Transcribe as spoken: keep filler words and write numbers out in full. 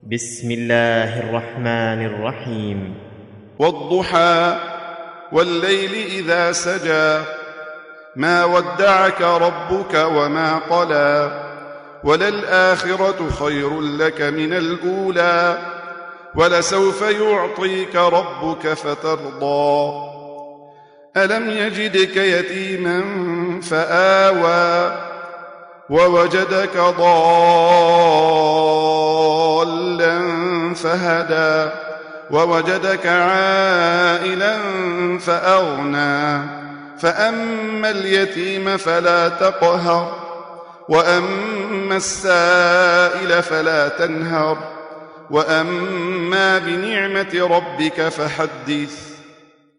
بسم الله الرحمن الرحيم. والضحى والليل إذا سجى ما ودعك ربك وما قلى وللآخرة خير لك من الأولى ولسوف يعطيك ربك فترضى ألم يجدك يتيما فآوى ووجدك ضالا فهدى ووجدك عائلا فأغنى فأما اليتيم فلا تقهر وأما السائل فلا تنهر وأما بنعمة ربك فحدث